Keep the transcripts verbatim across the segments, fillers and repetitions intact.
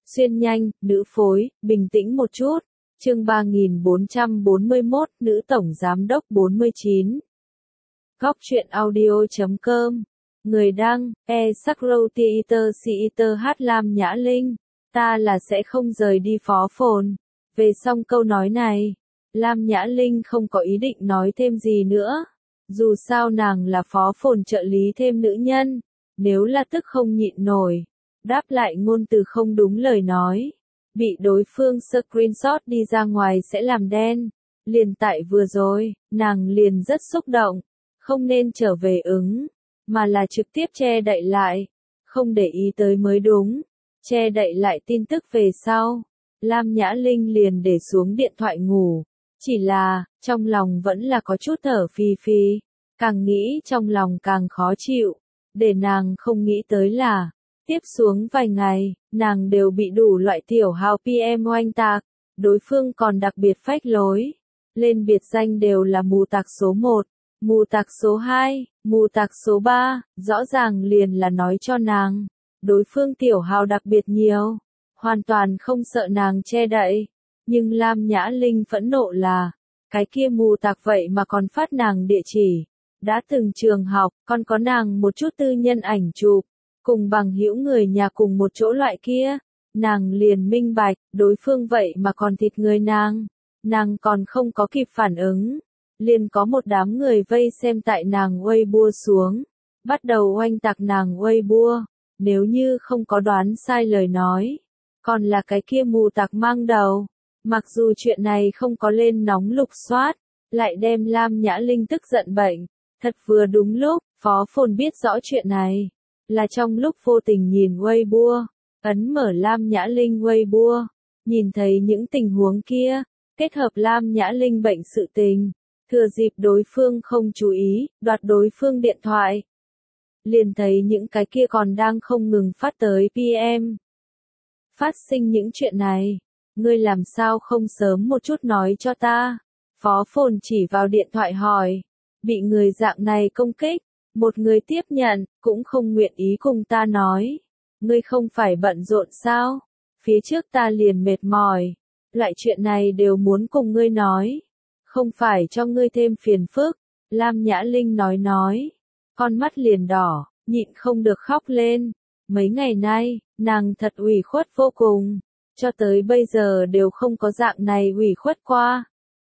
Xuyên nhanh, nữ phối, bình tĩnh một chút. Chương ba nghìn bốn trăm bốn mươi mốt, nữ tổng giám đốc bốn mươi chín. Góc truyện audio chấm com. Người đăng, e Sakro Theater Theater hát Lam Nhã Linh. Ta là sẽ không rời đi phó phồn. Về xong câu nói này, Lam Nhã Linh không có ý định nói thêm gì nữa. Dù sao nàng là phó phồn trợ lý thêm nữ nhân. Nếu là tức không nhịn nổi, đáp lại ngôn từ không đúng lời nói, bị đối phương screenshot đi ra ngoài sẽ làm đen. Liền tại vừa rồi, nàng liền rất xúc động, không nên trở về ứng, mà là trực tiếp che đậy lại, không để ý tới mới đúng. Che đậy lại tin tức về sau, Lam Nhã Linh liền để xuống điện thoại ngủ, chỉ là, trong lòng vẫn là có chút thở phì phì, càng nghĩ trong lòng càng khó chịu, để nàng không nghĩ tới là, tiếp xuống vài ngày, nàng đều bị đủ loại tiểu hào pê em oanh tạc, đối phương còn đặc biệt phách lối, lên biệt danh đều là mù tạc số một, mù tạc số hai, mù tạc số ba, rõ ràng liền là nói cho nàng, đối phương tiểu hào đặc biệt nhiều, hoàn toàn không sợ nàng che đậy, nhưng Lam Nhã Linh phẫn nộ là, cái kia mù tạc vậy mà còn phát nàng địa chỉ, đã từng trường học, còn có nàng một chút tư nhân ảnh chụp, cùng bằng hữu người nhà cùng một chỗ loại kia, nàng liền minh bạch, đối phương vậy mà còn thịt người nàng, nàng còn không có kịp phản ứng, liền có một đám người vây xem tại nàng Weibo xuống, bắt đầu oanh tạc nàng Weibo, nếu như không có đoán sai lời nói, còn là cái kia mù tạc mang đầu, mặc dù chuyện này không có lên nóng lục soát, lại đem Lam Nhã Linh tức giận bệnh, thật vừa đúng lúc, phó phồn biết rõ chuyện này. Là trong lúc vô tình nhìn Weibo, ấn mở Lam Nhã Linh Weibo, nhìn thấy những tình huống kia, kết hợp Lam Nhã Linh bệnh sự tình, thừa dịp đối phương không chú ý, đoạt đối phương điện thoại. Liền thấy những cái kia còn đang không ngừng phát tới pê em. Phát sinh những chuyện này, ngươi làm sao không sớm một chút nói cho ta? Phó phồn chỉ vào điện thoại hỏi, bị người dạng này công kích. Một người tiếp nhận, cũng không nguyện ý cùng ta nói. Ngươi không phải bận rộn sao? Phía trước ta liền mệt mỏi. Loại chuyện này đều muốn cùng ngươi nói. Không phải cho ngươi thêm phiền phức. Lam Nhã Linh nói nói. Con mắt liền đỏ, nhịn không được khóc lên. Mấy ngày nay, nàng thật ủy khuất vô cùng. Cho tới bây giờ đều không có dạng này ủy khuất qua.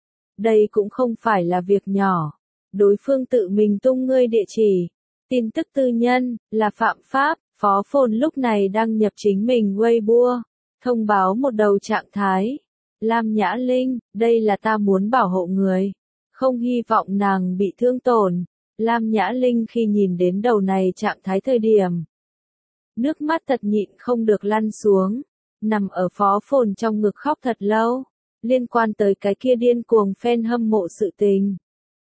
Đây cũng không phải là việc nhỏ. Đối phương tự mình tung ngươi địa chỉ, tin tức tư nhân, là phạm pháp, phó phồn lúc này đăng nhập chính mình Weibo, thông báo một đầu trạng thái. Lam Nhã Linh, đây là ta muốn bảo hộ người, không hy vọng nàng bị thương tổn. Lam Nhã Linh khi nhìn đến đầu này trạng thái thời điểm, nước mắt thật nhịn không được lăn xuống, nằm ở phó phồn trong ngực khóc thật lâu, liên quan tới cái kia điên cuồng fan hâm mộ sự tình.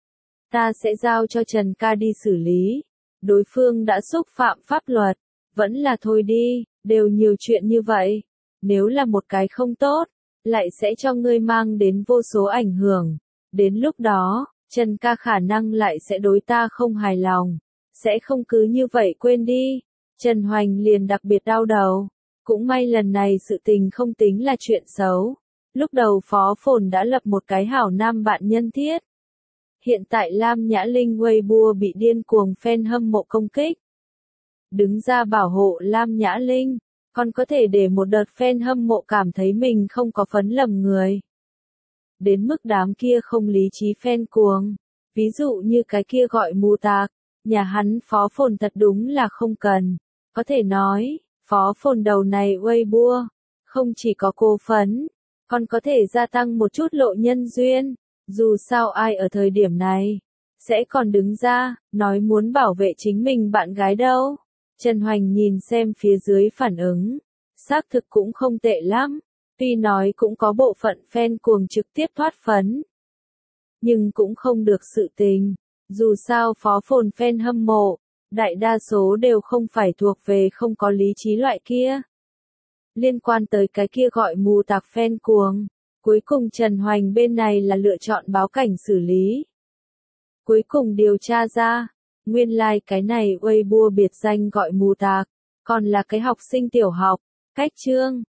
Ta sẽ giao cho Trần ca đi xử lý. Đối phương đã xúc phạm pháp luật. Vẫn là thôi đi, đều nhiều chuyện như vậy. Nếu là một cái không tốt, lại sẽ cho ngươi mang đến vô số ảnh hưởng. Đến lúc đó, Trần ca khả năng lại sẽ đối ta không hài lòng. Sẽ không cứ như vậy quên đi. Trần Hoành liền đặc biệt đau đầu. Cũng may lần này sự tình không tính là chuyện xấu. Lúc đầu phó phồn đã lập một cái hảo nam bạn nhân thiết. Hiện tại Lam Nhã Linh Weibo bị điên cuồng fan hâm mộ công kích. Đứng ra bảo hộ Lam Nhã Linh, còn có thể để một đợt fan hâm mộ cảm thấy mình không có phấn lầm người. Đến mức đám kia không lý trí fan cuồng. Ví dụ như cái kia gọi mù tạc, nhà hắn phó phồn thật đúng là không cần. Có thể nói, phó phồn đầu này Weibo, không chỉ có cô phấn, còn có thể gia tăng một chút lộ nhân duyên. Dù sao ai ở thời điểm này, sẽ còn đứng ra, nói muốn bảo vệ chính mình bạn gái đâu. Trần Hoành nhìn xem phía dưới phản ứng, xác thực cũng không tệ lắm, tuy nói cũng có bộ phận fan cuồng trực tiếp thoát phấn. Nhưng cũng không được sự tình, dù sao phó phồn fan hâm mộ, đại đa số đều không phải thuộc về không có lý trí loại kia. Liên quan tới cái kia gọi mù tạc fan cuồng. Cuối cùng Trần Hoành bên này là lựa chọn báo cảnh xử lý. Cuối cùng điều tra ra, nguyên lai like cái này Weibo biệt danh gọi mù tạc, còn là cái học sinh tiểu học, cách chương,